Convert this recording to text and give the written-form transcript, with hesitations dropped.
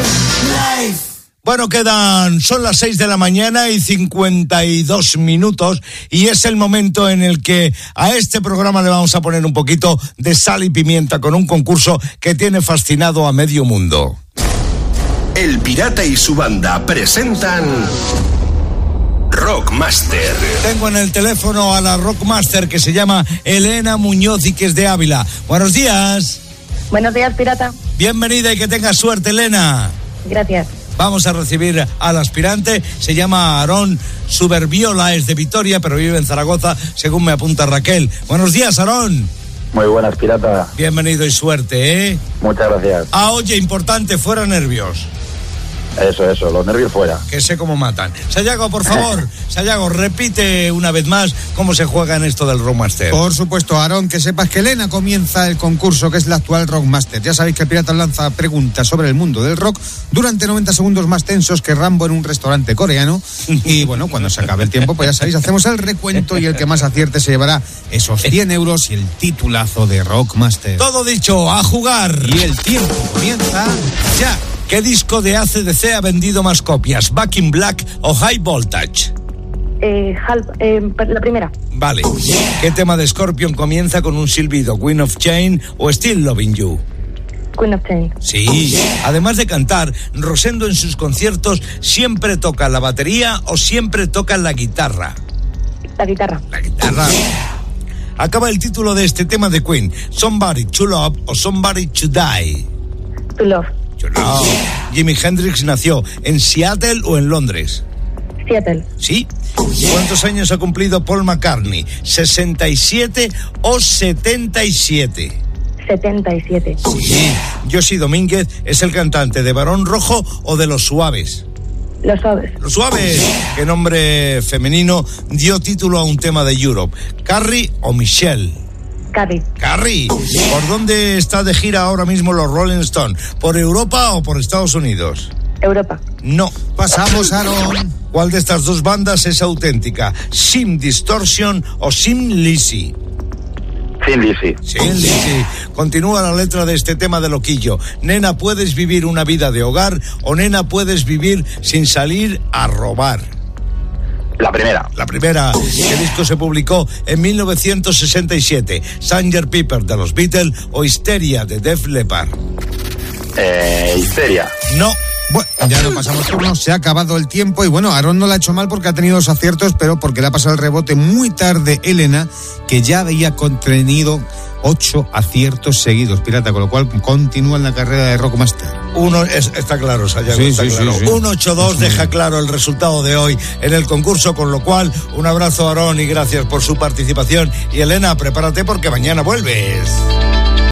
Bueno, son las 6 de la mañana y 52 minutos y es el momento en el que a este programa le vamos a poner un poquito de sal y pimienta con un concurso que tiene fascinado a medio mundo. El Pirata y su banda presentan Rockmaster. Tengo en el teléfono a la Rockmaster que se llama Elena Muñoz y que es de Ávila. Buenos días. Buenos días, Pirata. Bienvenida y que tengas suerte, Elena. Gracias. Vamos a recibir al aspirante, se llama Aarón Suberbiola, es de Vitoria, pero vive en Zaragoza, según me apunta Raquel. Buenos días, Aarón. Muy buenas, Pirata. Bienvenido y suerte, ¿eh? Muchas gracias. Oye, importante, fuera nervios. Eso, los nervios fuera. Que sé cómo matan. Sayago, por favor, Sayago, repite una vez más cómo se juega en esto del Rockmaster. Por supuesto, Aarón, que sepas que Elena comienza el concurso que es el actual Rockmaster. Ya sabéis que el Pirata lanza preguntas sobre el mundo del rock durante 90 segundos más tensos que Rambo en un restaurante coreano. Y bueno, cuando se acabe el tiempo, pues ya sabéis, hacemos el recuento y el que más acierte se llevará esos 100 euros y el titulazo de Rockmaster. Todo dicho, a jugar. Y el tiempo comienza ya. ¿Qué disco de AC/DC ha vendido más copias? ¿Back in Black o High Voltage? La primera. Vale. ¿Qué tema de Scorpion comienza con un silbido? ¿Queen of Chain o Still Loving You? Queen of Chain. Sí. Además de cantar, Rosendo en sus conciertos siempre toca la batería o siempre toca la guitarra. La guitarra. La guitarra. Acaba el título de este tema de Queen. ¿Somebody to Love o Somebody to Die? To Love. No. Jimi Hendrix nació en Seattle o en Londres. Seattle. ¿Sí? ¿Cuántos años ha cumplido Paul McCartney? ¿67 o 77? 77. Sí. Josie Domínguez es el cantante de Barón Rojo o de Los Suaves. Los Suaves. Los Suaves. ¿Qué nombre femenino dio título a un tema de Europe? ¿Carrie o Michelle? Carrie. ¿Por dónde está de gira ahora mismo los Rolling Stones? ¿Por Europa o por Estados Unidos? Europa. No. Pasamos, Aarón. ¿Cuál de estas dos bandas es auténtica? ¿Sim Distortion o Sim Lizzy? Sin Lizzy. Sim Lizzy. Continúa la letra de este tema de Loquillo. Nena, ¿puedes vivir una vida de hogar o nena, puedes vivir sin salir a robar? La primera. La primera. ¿Qué disco se publicó en 1967? ¿Sgt. Pepper de los Beatles o Histeria de Def Leppard? Histeria. No. Bueno, ya no pasamos turno, se ha acabado el tiempo y bueno, Aarón no la ha hecho mal porque ha tenido 2 aciertos, pero porque le ha pasado el rebote muy tarde Elena, que ya había contenido 8 aciertos seguidos, Pirata, con lo cual continúa en la carrera de Rockmaster. Está claro, Sayago, sí, está claro. Sí. 1-8-2 deja claro el resultado de hoy en el concurso, con lo cual un abrazo a Aarón y gracias por su participación. Y Elena, prepárate porque mañana vuelves.